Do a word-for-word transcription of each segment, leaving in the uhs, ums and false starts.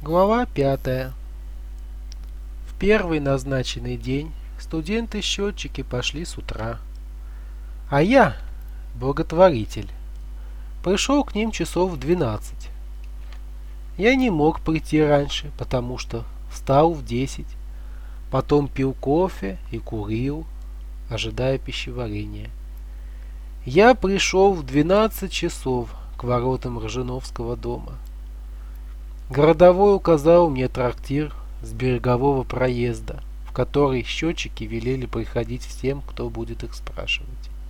Глава пятая. В первый назначенный день студенты-счетчики пошли с утра, а я, благотворитель, пришел к ним часов в двенадцать. Я не мог прийти раньше, потому что встал в десять, потом пил кофе и курил, ожидая пищеварения. Я пришел в двенадцать часов к воротам Ржановского дома. Городовой указал мне трактир с берегового проезда, в который счетчики велели приходить всем, кто будет их спрашивать.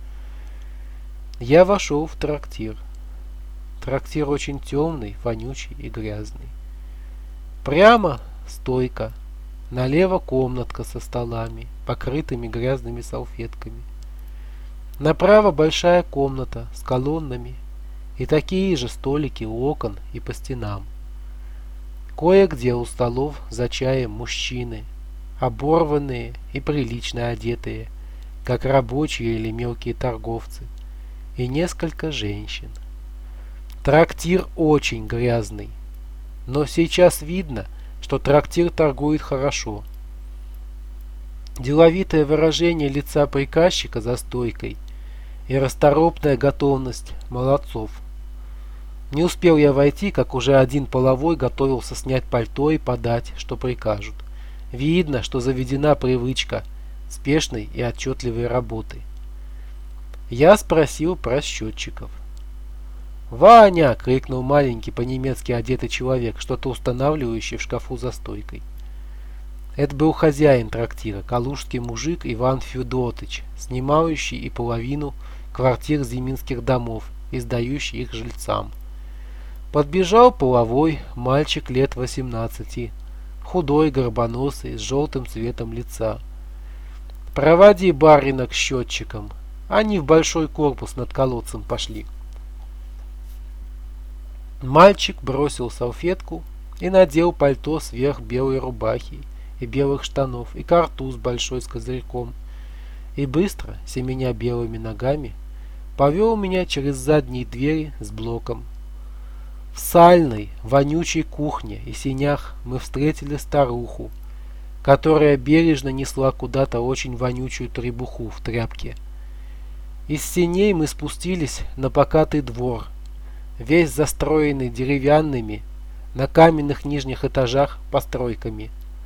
Я вошел в трактир. Трактир очень темный, вонючий и грязный. Прямо стойка, налево комнатка со столами, покрытыми грязными салфетками. Направо большая комната с колоннами и такие же столики у окон и по стенам. Кое-где у столов за чаем мужчины, оборванные и прилично одетые, как рабочие или мелкие торговцы, и несколько женщин. Трактир очень грязный, но сейчас видно, что трактир торгует хорошо. Деловитое выражение лица приказчика за стойкой и расторопная готовность молодцов. Не успел я войти, как уже один половой готовился снять пальто и подать, что прикажут. Видно, что заведена привычка спешной и отчетливой работы. Я спросил про счетчиков. «Ваня!» — крикнул маленький по-немецки одетый человек, что-то устанавливающий в шкафу за стойкой. Это был хозяин трактира, калужский мужик Иван Федотыч, снимающий и половину квартир зиминских домов и сдающий их жильцам. Подбежал половой мальчик лет восемнадцати, худой, горбоносый, с желтым цветом лица. «Проводи барина к счетчикам. Они в большой корпус над колодцем пошли». Мальчик бросил салфетку и надел пальто сверх белой рубахи и белых штанов и картуз большой с козырьком, и быстро, семеня белыми ногами, повел меня через задние двери с блоком. В сальной, вонючей кухне и сенях мы встретили старуху, которая бережно несла куда-то очень вонючую требуху в тряпке. Из сеней мы спустились на покатый двор, весь застроенный деревянными на каменных нижних этажах постройками.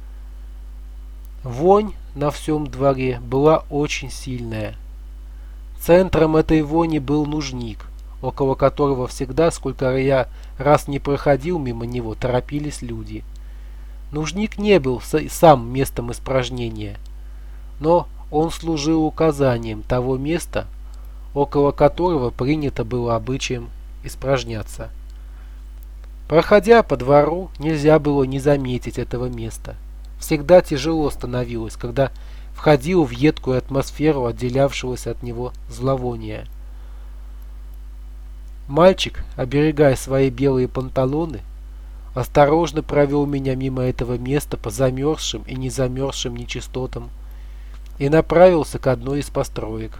Вонь на всем дворе была очень сильная. Центром этой вони был нужник, около которого всегда, сколько я раз не проходил мимо него, торопились люди. Нужник не был сам местом испражнения, но он служил указанием того места, около которого принято было обычаем испражняться. Проходя по двору, нельзя было не заметить этого места. Всегда тяжело становилось, когда входил в едкую атмосферу отделявшегося от него зловония. Мальчик, оберегая свои белые панталоны, осторожно провел меня мимо этого места по замерзшим и не замерзшим нечистотам и направился к одной из построек.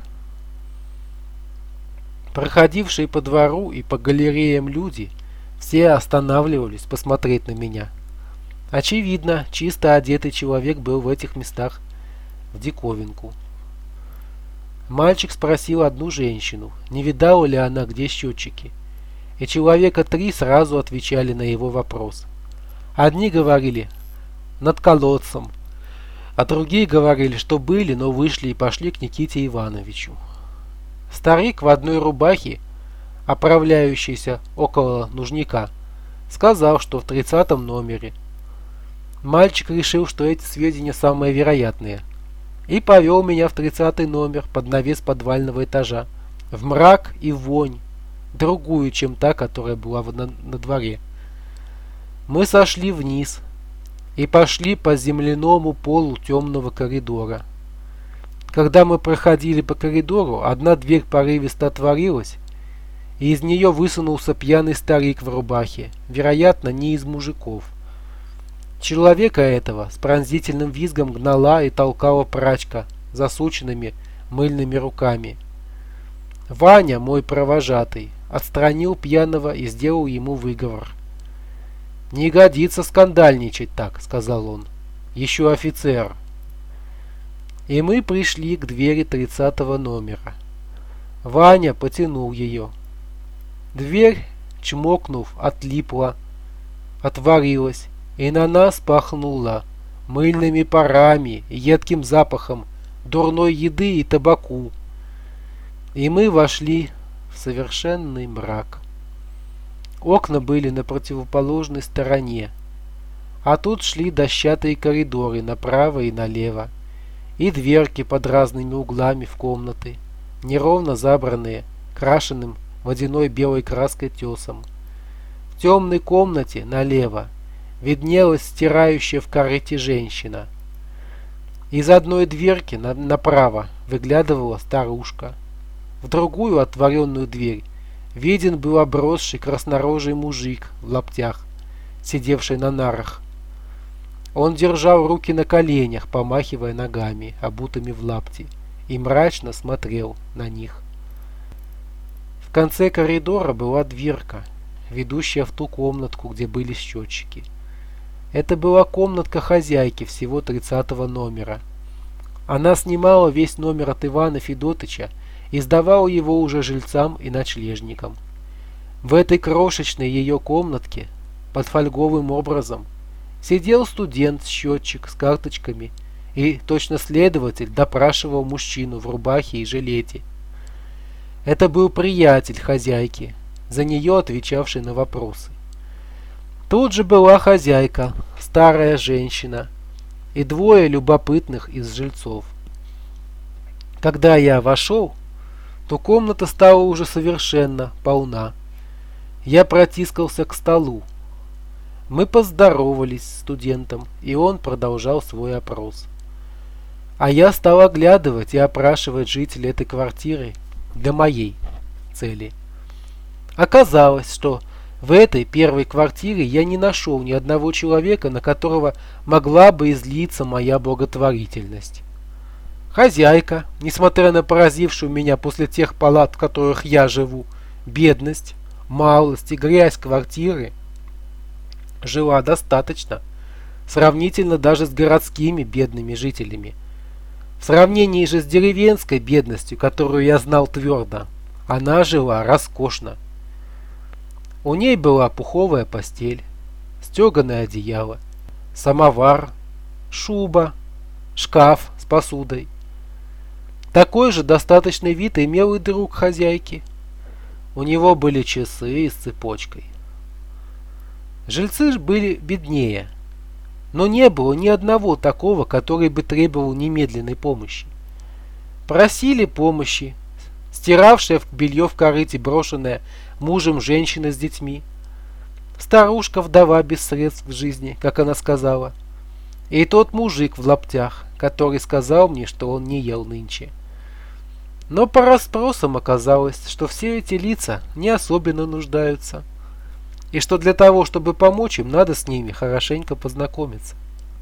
Проходившие по двору и по галереям люди все останавливались посмотреть на меня. Очевидно, чисто одетый человек был в этих местах в диковинку. Мальчик спросил одну женщину, не видала ли она где счетчики, и человека три сразу отвечали на его вопрос. Одни говорили «над колодцем», а другие говорили, что были, но вышли и пошли к Никите Ивановичу. Старик в одной рубахе, оправляющийся около нужника, сказал, что в тридцатом номере. Мальчик решил, что эти сведения самые вероятные, и повел меня в тридцатый номер под навес подвального этажа, в мрак и вонь, другую, чем та, которая была на, на дворе. Мы сошли вниз и пошли по земляному полу темного коридора. Когда мы проходили по коридору, одна дверь порывисто отворилась, и из нее высунулся пьяный старик в рубахе, вероятно, не из мужиков. Человека этого с пронзительным визгом гнала и толкала прачка засученными мыльными руками. Ваня, мой провожатый, отстранил пьяного и сделал ему выговор. «Не годится скандальничать так», — сказал он. «Еще офицер». И мы пришли к двери тридцатого номера. Ваня потянул ее. Дверь, чмокнув, отлипла, отворилась, и на нас пахнула мыльными парами, едким запахом дурной еды и табаку. И мы вошли в совершенный мрак. Окна были на противоположной стороне, а тут шли дощатые коридоры направо и налево, и дверки под разными углами в комнаты, неровно забранные крашеным водяной белой краской тесом. В темной комнате налево виднелась стирающая в корыте женщина. Из одной дверки на направо выглядывала старушка. В другую отворенную дверь виден был обросший краснорожий мужик в лаптях, сидевший на нарах. Он держал руки на коленях, помахивая ногами, обутыми в лапти, и мрачно смотрел на них. В конце коридора была дверка, ведущая в ту комнатку, где были счетчики. Это была комнатка хозяйки всего тридцатого номера. Она снимала весь номер от Ивана Федотыча и сдавала его уже жильцам и ночлежникам. В этой крошечной ее комнатке под фольговым образом сидел студент-счетчик с карточками, и точно следователь допрашивал мужчину в рубахе и жилете. Это был приятель хозяйки, за нее отвечавший на вопросы. Тут же была хозяйка, старая женщина, и двое любопытных из жильцов. Когда я вошел, то комната стала уже совершенно полна. Я протискался к столу. Мы поздоровались с студентом, и он продолжал свой опрос. А я стал оглядывать и опрашивать жителей этой квартиры для моей цели. Оказалось, что в этой первой квартире я не нашел ни одного человека, на которого могла бы излиться моя благотворительность. Хозяйка, несмотря на поразившую меня после тех палат, в которых я живу, бедность, малость и грязь квартиры, жила достаточно, сравнительно даже с городскими бедными жителями. В сравнении же с деревенской бедностью, которую я знал твердо, она жила роскошно. У ней была пуховая постель, стеганое одеяло, самовар, шуба, шкаф с посудой. Такой же достаточный вид имел и друг хозяйки. У него были часы с цепочкой. Жильцы были беднее, но не было ни одного такого, который бы требовал немедленной помощи. Просили помощи стиравшая белье в корыте, брошенная мужем женщина с детьми, старушка-вдова без средств в жизни, как она сказала, и тот мужик в лаптях, который сказал мне, что он не ел нынче. Но по расспросам оказалось, что все эти лица не особенно нуждаются, и что для того, чтобы помочь им, надо с ними хорошенько познакомиться.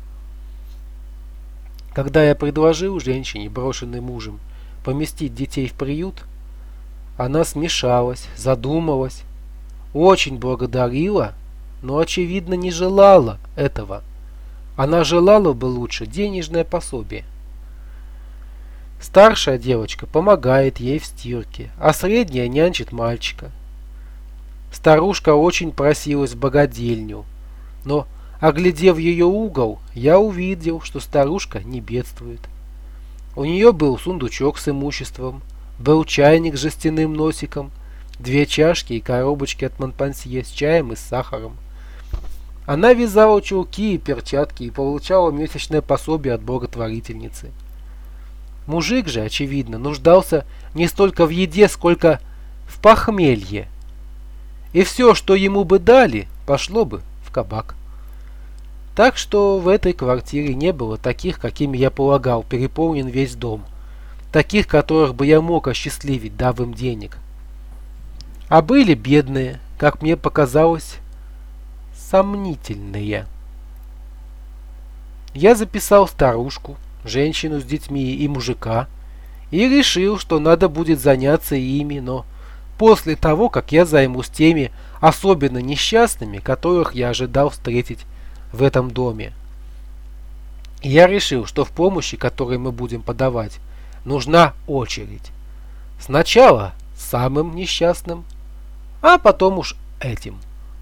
Когда я предложил женщине, брошенной мужем, поместить детей в приют, она смешалась, задумалась, очень благодарила, но, очевидно, не желала этого. Она желала бы лучше денежное пособие. Старшая девочка помогает ей в стирке, а средняя нянчит мальчика. Старушка очень просилась в богадельню, но, оглядев ее угол, я увидел, что старушка не бедствует. У нее был сундучок с имуществом, был чайник с жестяным носиком, две чашки и коробочки от Монпансье с чаем и с сахаром. Она вязала чулки и перчатки и получала месячное пособие от благотворительницы. Мужик же, очевидно, нуждался не столько в еде, сколько в похмелье. И все, что ему бы дали, пошло бы в кабак. Так что в этой квартире не было таких, какими я полагал, переполнен весь дом. Таких, которых бы я мог осчастливить, дав им денег. А были бедные, как мне показалось, сомнительные. Я записал старушку, женщину с детьми и мужика, и решил, что надо будет заняться ими, но после того, как я займусь теми особенно несчастными, которых я ожидал встретить в этом доме. Я решил, что в помощи, которую мы будем подавать, нужна очередь. Сначала самым несчастным, а потом уж этим.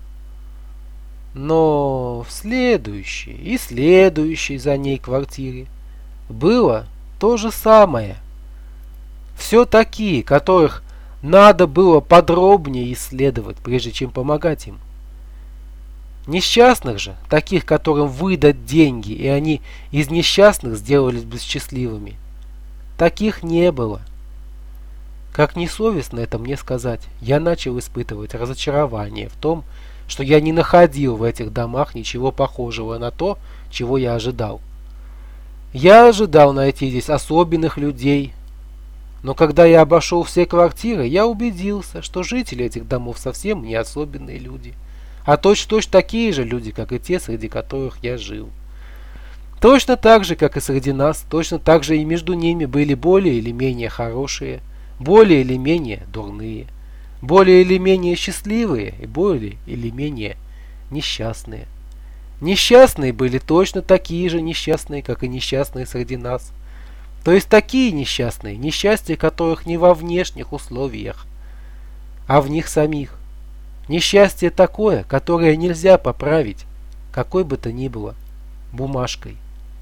Но в следующей и следующей за ней квартире было то же самое. Все такие, которых надо было подробнее исследовать, прежде чем помогать им. Несчастных же, таких, которым выдать деньги, и они из несчастных сделались бы счастливыми, таких не было. Как несовестно это мне сказать, я начал испытывать разочарование в том, что я не находил в этих домах ничего похожего на то, чего я ожидал. Я ожидал найти здесь особенных людей, но когда я обошел все квартиры, я убедился, что жители этих домов совсем не особенные люди, а точно-точно такие же люди, как и те, среди которых я жил. Точно так же, как и среди нас, точно так же и между ними были более или менее хорошие, более или менее дурные, более или менее счастливые и более или менее несчастные. Несчастные были точно такие же несчастные, как и несчастные среди нас. То есть такие несчастные, несчастье которых не во внешних условиях, а в них самих. Несчастье такое, которое нельзя поправить, какой бы то ни было, бумажкой.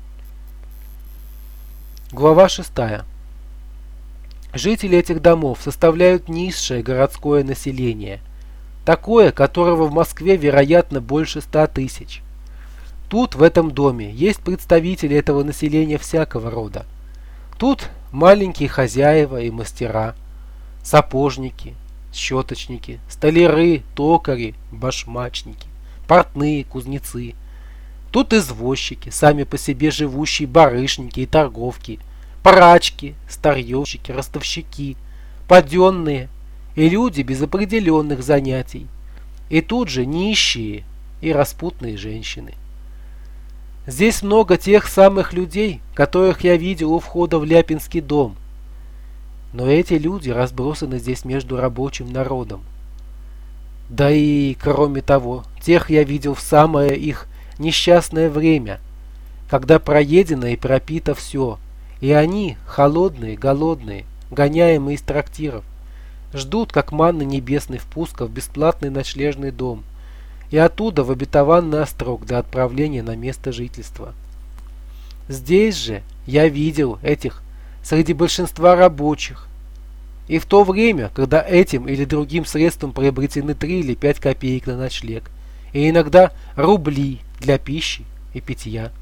Глава шестая. Жители этих домов составляют низшее городское население, такое, которого в Москве, вероятно, больше ста тысяч. Тут, в этом доме, есть представители этого населения всякого рода. Тут маленькие хозяева и мастера, сапожники, щеточники, столяры, токари, башмачники, портные, кузнецы. Тут извозчики, сами по себе живущие барышники и торговки, прачки, старьевщики, ростовщики, паденные и люди без определенных занятий. И тут же нищие и распутные женщины. Здесь много тех самых людей, которых я видел у входа в Ляпинский дом. Но эти люди разбросаны здесь между рабочим народом. Да и, кроме того, тех я видел в самое их несчастное время, когда проедено и пропито все, и они, холодные, голодные, гоняемые из трактиров, ждут, как манны небесной, впуска в бесплатный ночлежный дом и оттуда в обетованный острог до отправления на место жительства. Здесь же я видел этих среди большинства рабочих, и в то время, когда этим или другим средством приобретены три или пять копеек на ночлег, и иногда рубли для пищи и питья.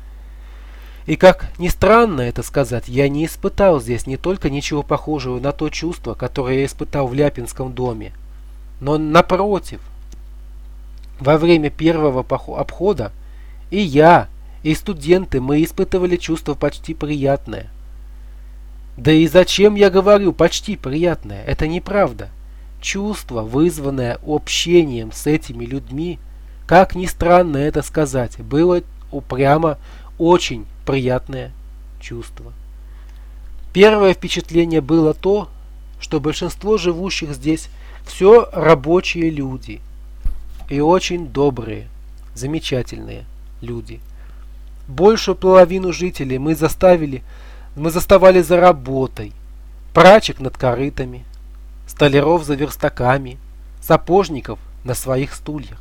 И как ни странно это сказать, я не испытал здесь не только ничего похожего на то чувство, которое я испытал в Ляпинском доме, но напротив, во время первого обхода и я, и студенты мы испытывали чувство почти приятное. Да и зачем я говорю почти приятное? Это неправда. Чувство, вызванное общением с этими людьми, как ни странно это сказать, было упрямо очень приятное чувство. Первое впечатление было то, что большинство живущих здесь все рабочие люди. И очень добрые, замечательные люди. Большую половину жителей мы заставили, мы заставали за работой. Прачек над корытами, столяров за верстаками, сапожников на своих стульях.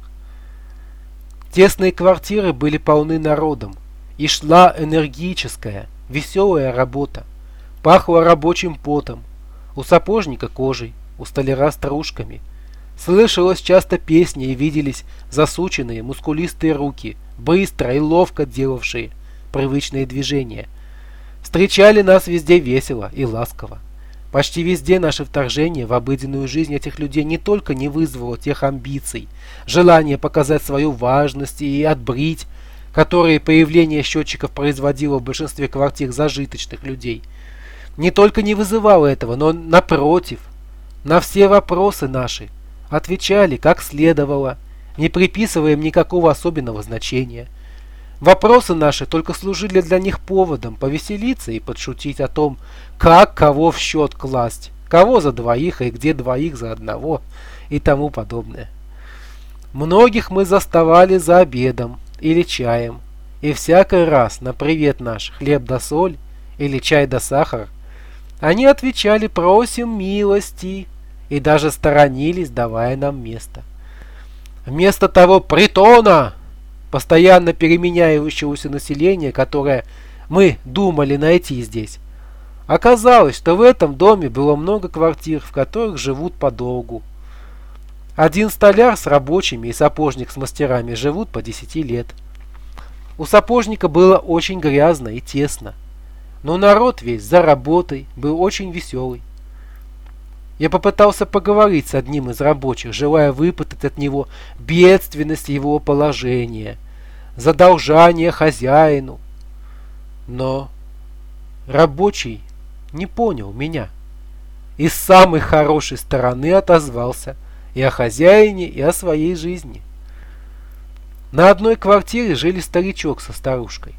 Тесные квартиры были полны народом, и шла энергическая, веселая работа. Пахло рабочим потом, у сапожника кожей, у столяра стружками. Слышалось часто песни и виделись засученные, мускулистые руки, быстро и ловко делавшие привычные движения. Встречали нас везде весело и ласково. Почти везде наше вторжение в обыденную жизнь этих людей не только не вызвало тех амбиций, желания показать свою важность и отбрить, которые появление счетчиков производило в большинстве квартир зажиточных людей, не только не вызывало этого, но напротив, на все вопросы наши отвечали как следовало, не приписывая им никакого особенного значения. Вопросы наши только служили для них поводом повеселиться и подшутить о том, как кого в счет класть, кого за двоих и где двоих за одного и тому подобное. Многих мы заставали за обедом или чаем, и всякий раз на привет наш хлеб да соль или чай да сахар они отвечали «просим милости» и даже сторонились, давая нам место. Вместо того притона, постоянно переменяющегося населения, которое мы думали найти здесь, оказалось, что в этом доме было много квартир, в которых живут подолгу. Один столяр с рабочими и сапожник с мастерами живут по десяти лет. У сапожника было очень грязно и тесно, но народ весь за работой был очень веселый. Я попытался поговорить с одним из рабочих, желая выпытать от него бедственность его положения, задолжание хозяину. Но рабочий не понял меня и с самой хорошей стороны отозвался и о хозяине, и о своей жизни. На одной квартире жили старичок со старушкой.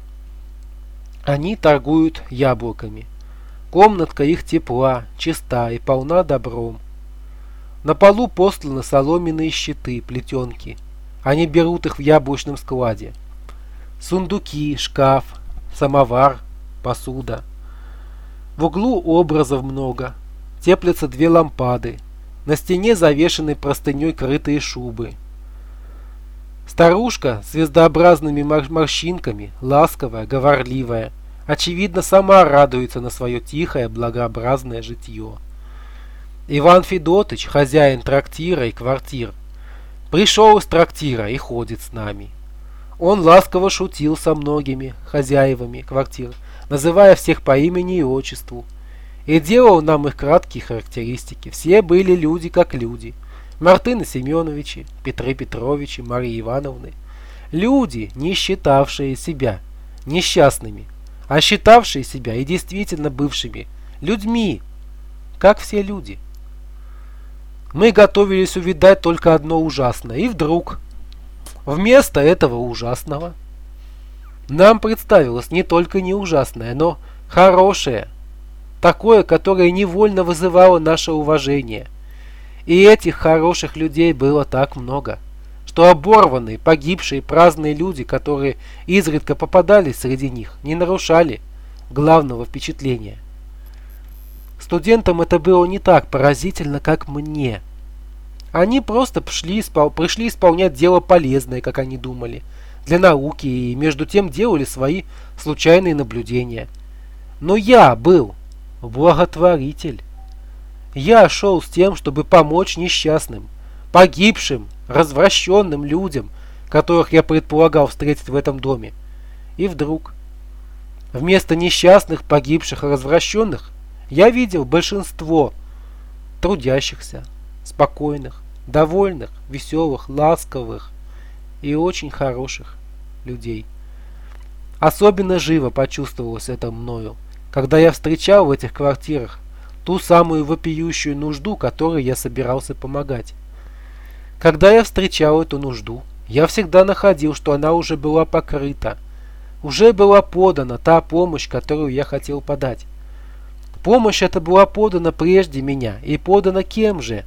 Они торгуют яблоками. Комнатка их тепла, чиста и полна добром. На полу постланы соломенные щиты, плетенки. Они берут их в яблочном складе. Сундуки, шкаф, самовар, посуда. В углу образов много. Теплятся две лампады. На стене завешаны простыней крытые шубы. Старушка с звездообразными морщинками, ласковая, говорливая, очевидно, сама радуется на свое тихое, благообразное житье. Иван Федотыч, хозяин трактира и квартир, пришел из трактира и ходит с нами. Он ласково шутил со многими хозяевами квартир, называя всех по имени и отчеству, и делал нам их краткие характеристики. Все были люди как люди. Мартыны Семеновичи, Петры Петровичи, Марии Ивановны. Люди, не считавшие себя несчастными, а считавшие себя и действительно бывшими людьми, как все люди. Мы готовились увидать только одно ужасное, и вдруг, вместо этого ужасного, нам представилось не только не ужасное, но хорошее, такое, которое невольно вызывало наше уважение. И этих хороших людей было так много, что оборванные, погибшие, праздные люди, которые изредка попадались среди них, не нарушали главного впечатления. Студентам это было не так поразительно, как мне. Они просто пришли, испол... пришли исполнять дело полезное, как они думали, для науки, и между тем делали свои случайные наблюдения. Но я был благотворитель. Я шел с тем, чтобы помочь несчастным, погибшим, развращенным людям, которых я предполагал встретить в этом доме. И вдруг, вместо несчастных, погибших и развращенных, я видел большинство трудящихся, спокойных, довольных, веселых, ласковых и очень хороших людей. Особенно живо почувствовалось это мною, когда я встречал в этих квартирах ту самую вопиющую нужду, которой я собирался помогать. Когда я встречал эту нужду, я всегда находил, что она уже была покрыта, уже была подана та помощь, которую я хотел подать. Помощь эта была подана прежде меня, и подана кем же?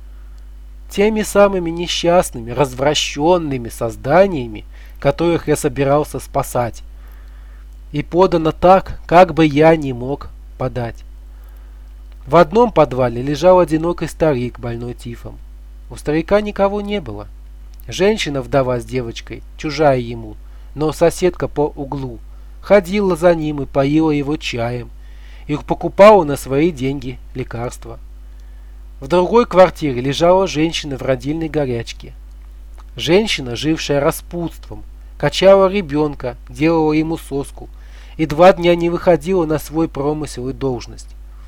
Теми самыми несчастными, развращенными созданиями, которых я собирался спасать. И подана так, как бы я не мог подать. В одном подвале лежал одинокий старик, больной тифом. У старика никого не было. Женщина-вдова с девочкой, чужая ему, но соседка по углу, ходила за ним и поила его чаем, и покупала на свои деньги лекарства. В другой квартире лежала женщина в родильной горячке. Женщина, жившая распутством, качала ребенка, делала ему соску и два дня не выходила на свой промысел и должность.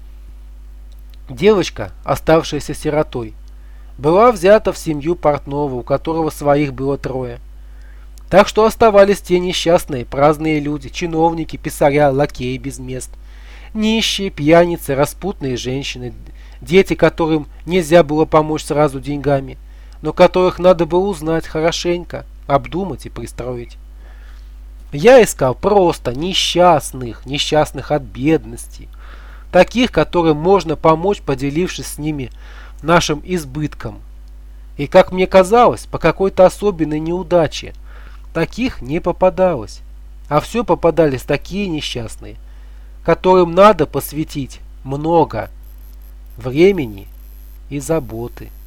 Девочка, оставшаяся сиротой, была взята в семью портного, у которого своих было трое. Так что оставались те несчастные, праздные люди, чиновники, писаря, лакеи без мест, нищие, пьяницы, распутные женщины, дети, которым нельзя было помочь сразу деньгами, но которых надо было узнать хорошенько, обдумать и пристроить. Я искал просто несчастных, несчастных от бедности, таких, которым можно помочь, поделившись с ними нашим избытком. И, как мне казалось, по какой-то особенной неудаче, таких не попадалось. А все попадались такие несчастные, которым надо посвятить много времени и заботы.